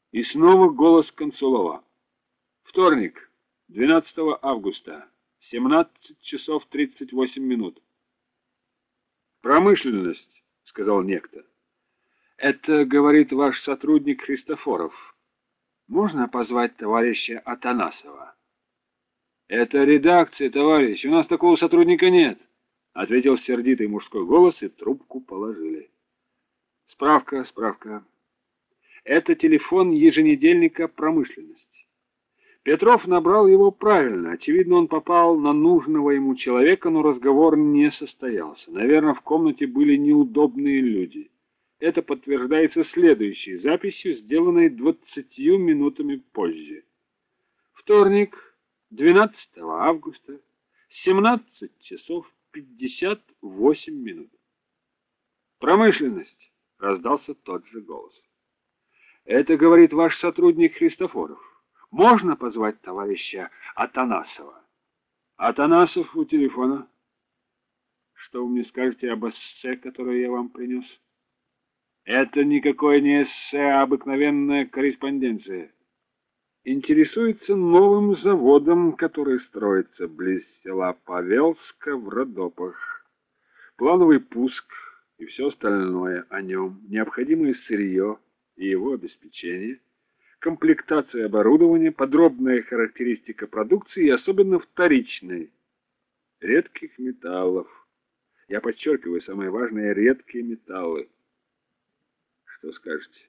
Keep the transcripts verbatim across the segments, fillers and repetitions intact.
И снова голос Консулова. Вторник, двенадцатого августа, семнадцать часов тридцать восемь минут. Промышленность, сказал некто. Это, говорит ваш сотрудник Христофоров. Можно позвать товарища Атанасова? Это редакция, товарищ, у нас такого сотрудника нет, ответил сердитый мужской голос, и трубку положили. Справка, справка. Это телефон еженедельника «Промышленность». Петров набрал его правильно. Очевидно, он попал на нужного ему человека, но разговор не состоялся. Наверное, в комнате были неудобные люди. Это подтверждается следующей записью, сделанной двадцатью минутами позже. Вторник, двенадцатого августа, семнадцать часов пятьдесят восемь минут. Промышленность, раздался тот же голос. Это, говорит ваш сотрудник Христофоров. Можно позвать товарища Атанасова? Атанасов у телефона. Что вы мне скажете об эссе, которое я вам принес? Это никакое не эссе, а обыкновенная корреспонденция. Интересуется новым заводом, который строится близ села Павелска в Родопах. Плановый пуск и все остальное о нем, необходимое сырье и его обеспечение, комплектация оборудования, подробная характеристика продукции и особенно вторичной, редких металлов. Я подчеркиваю, самое важное — редкие металлы. Что скажете?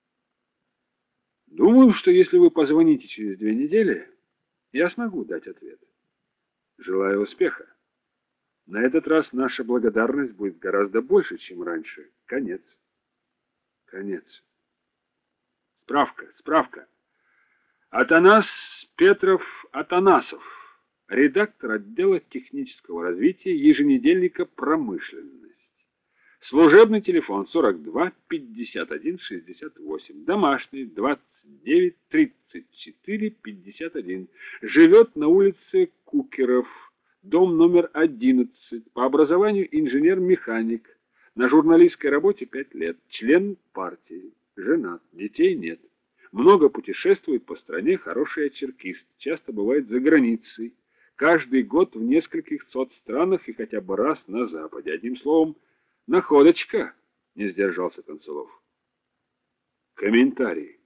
Думаю, что если вы позвоните через две недели, я смогу дать ответ. Желаю успеха. На этот раз наша благодарность будет гораздо больше, чем раньше. Конец. Конец. Справка, справка. Атанас Петров Атанасов, редактор отдела технического развития еженедельника «Промышленность». Служебный телефон сорок два пятьдесят один шестьдесят восемь, домашний двадцать девять тридцать четыре пятьдесят один. Живет на улице Кукеров, дом номер одиннадцать, по образованию инженер-механик, на журналистской работе пять лет, член партии. Женат, детей нет. Много путешествует по стране, хороший очеркист, часто бывает за границей. Каждый год в нескольких сот странах и хотя бы раз на Западе. Одним словом, находочка, не сдержался Консулов. Комментарий.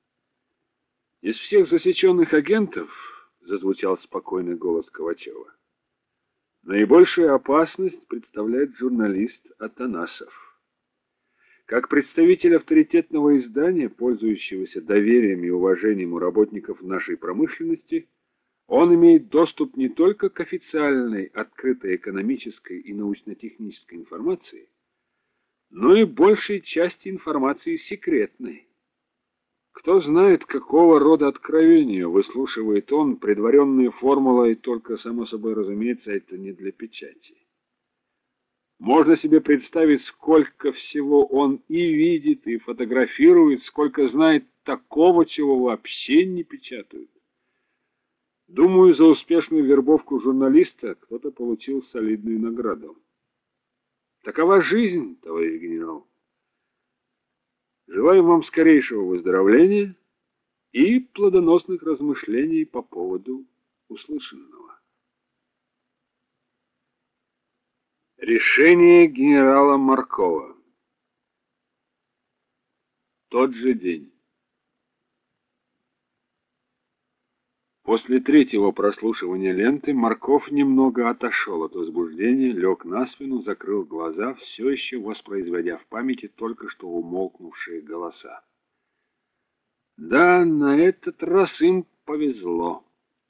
Из всех засеченных агентов, зазвучал спокойный голос Ковачева, наибольшую опасность представляет журналист Атанасов. Как представитель авторитетного издания, пользующегося доверием и уважением у работников нашей промышленности, он имеет доступ не только к официальной, открытой экономической и научно-технической информации, но и большей части информации секретной. Кто знает, какого рода откровения выслушивает он, предваренные формулой, только, само собой разумеется, это не для печати. Можно себе представить, сколько всего он и видит, и фотографирует, сколько знает такого, чего вообще не печатают. Думаю, за успешную вербовку журналиста кто-то получил солидную награду. Такова жизнь, товарищ генерал. Желаю вам скорейшего выздоровления и плодоносных размышлений по поводу услышанного. Решение генерала Маркова. Тот же день. После третьего прослушивания ленты Марков немного отошел от возбуждения, лег на спину, закрыл глаза, все еще воспроизводя в памяти только что умолкнувшие голоса. Да, на этот раз им повезло.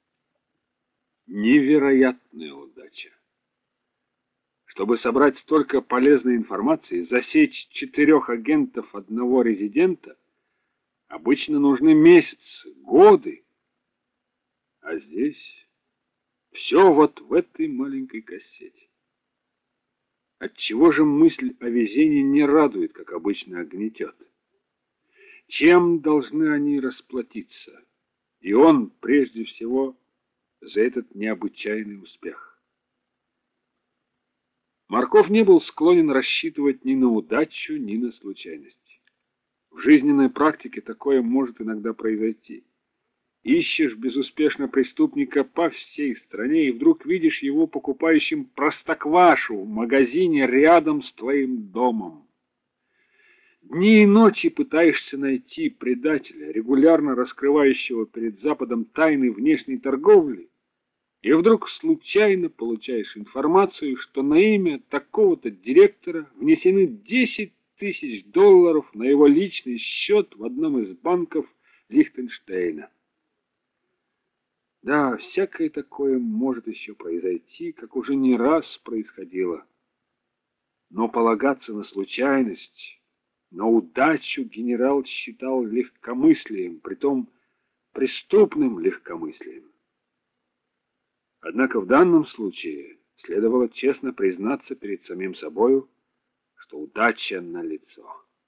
Невероятная удача. Чтобы собрать столько полезной информации, засечь четырех агентов одного резидента, обычно нужны месяцы, годы. А здесь все вот в этой маленькой кассете. Отчего же мысль о везении не радует, как обычно, а гнетет? Чем должны они расплатиться? И он, прежде всего, за этот необычайный успех. Марков не был склонен рассчитывать ни на удачу, ни на случайность. В жизненной практике такое может иногда произойти. Ищешь безуспешно преступника по всей стране и вдруг видишь его покупающим простоквашу в магазине рядом с твоим домом. Дни и ночи пытаешься найти предателя, регулярно раскрывающего перед Западом тайны внешней торговли, и вдруг случайно получаешь информацию, что на имя такого-то директора внесены десять тысяч долларов на его личный счет в одном из банков Лихтенштейна. Да, всякое такое может еще произойти, как уже не раз происходило. Но полагаться на случайность, на удачу генерал считал легкомыслием, притом преступным легкомыслием. Однако в данном случае следовало честно признаться перед самим собою, что удача налицо.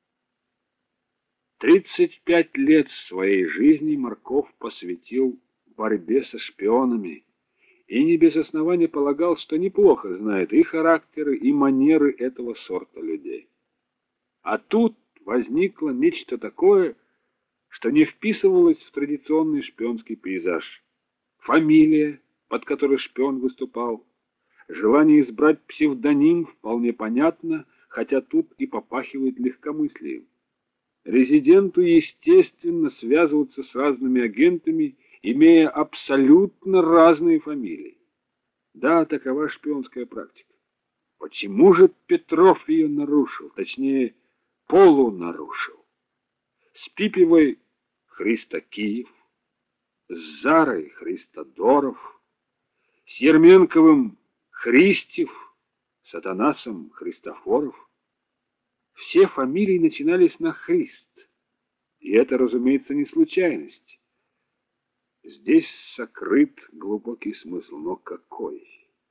Тридцать пять лет своей жизни Марков посвятил борьбе со шпионами и не без основания полагал, что неплохо знает и характеры, и манеры этого сорта людей. А тут возникло нечто такое, что не вписывалось в традиционный шпионский пейзаж. Фамилия, под которой шпион выступал, желание избрать псевдоним вполне понятно, хотя тут и попахивает легкомыслием. Резиденту, естественно, связываться с разными агентами, имея абсолютно разные фамилии. Да, такова шпионская практика. Почему же Петров ее нарушил, точнее, полунарушил? С Пипевой Христокиев, с Зарой Христодоров, с Ерменковым Христев, с Атанасом Христофоров. Все фамилии начинались на Христ, и это, разумеется, не случайность. Здесь сокрыт глубокий смысл, но какой?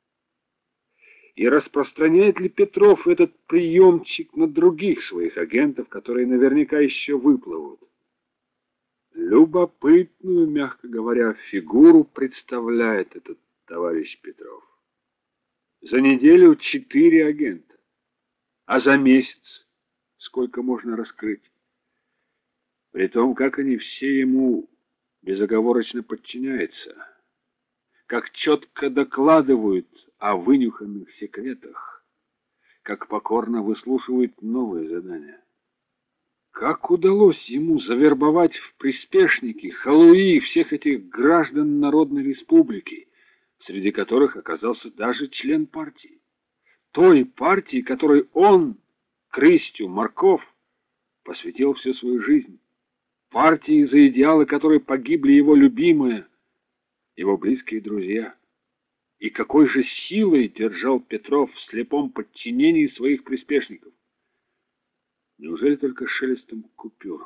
И распространяет ли Петров этот приемчик на других своих агентов, которые наверняка еще выплывут? Любопытную, мягко говоря, фигуру представляет этот товарищ Петров. За неделю четыре агента, а за месяц сколько можно раскрыть? При том, как они все ему безоговорочно подчиняются, как четко докладывают о вынюханных секретах, как покорно выслушивают новые задания. Как удалось ему завербовать в приспешники, халуи всех этих граждан Народной Республики, среди которых оказался даже член партии? Той партии, которой он, Крыстю Марков, посвятил всю свою жизнь. Партии, за идеалы которой погибли его любимые, его близкие друзья. И какой же силой держал Петров в слепом подчинении своих приспешников? Неужели только шелестом купюр?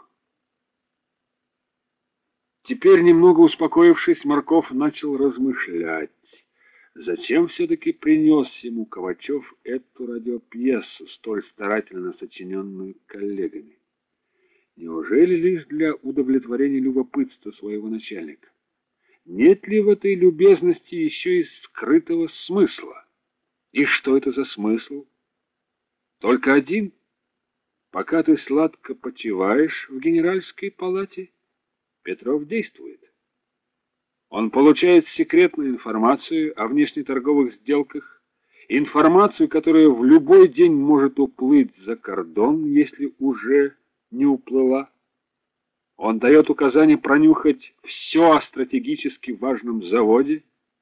Теперь, немного успокоившись, Марков начал размышлять, зачем все-таки принес ему Ковачев эту радиопьесу, столь старательно сочиненную коллегами. Неужели лишь для удовлетворения любопытства своего начальника? Нет ли в этой любезности еще и скрытого смысла? И что это за смысл? Только один? Пока ты сладко почиваешь в генеральской палате, Петров действует. Он получает секретную информацию о внешнеторговых сделках, информацию, которая в любой день может уплыть за кордон, если уже не уплыла. Он дает указание пронюхать все о стратегически важном заводе.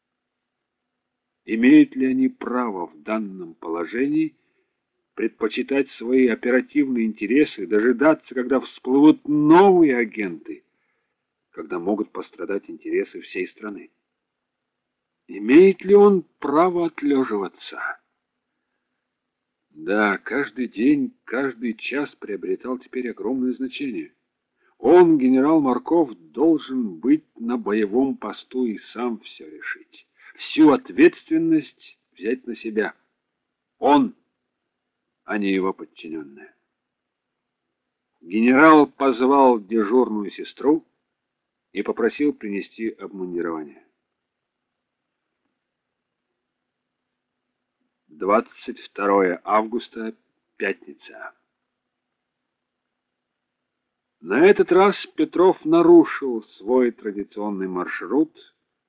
Имеют ли они право в данном положении предпочитать свои оперативные интересы, дожидаться, когда всплывут новые агенты, когда могут пострадать интересы всей страны? Имеет ли он право отлеживаться? Да, каждый день, каждый час приобретал теперь огромное значение. Он, генерал Марков, должен быть на боевом посту и сам все решить. Всю ответственность взять на себя. Он, а не его подчиненные. Генерал позвал дежурную сестру и попросил принести обмундирование. двадцать второе августа, пятница. На этот раз Петров нарушил свой традиционный маршрут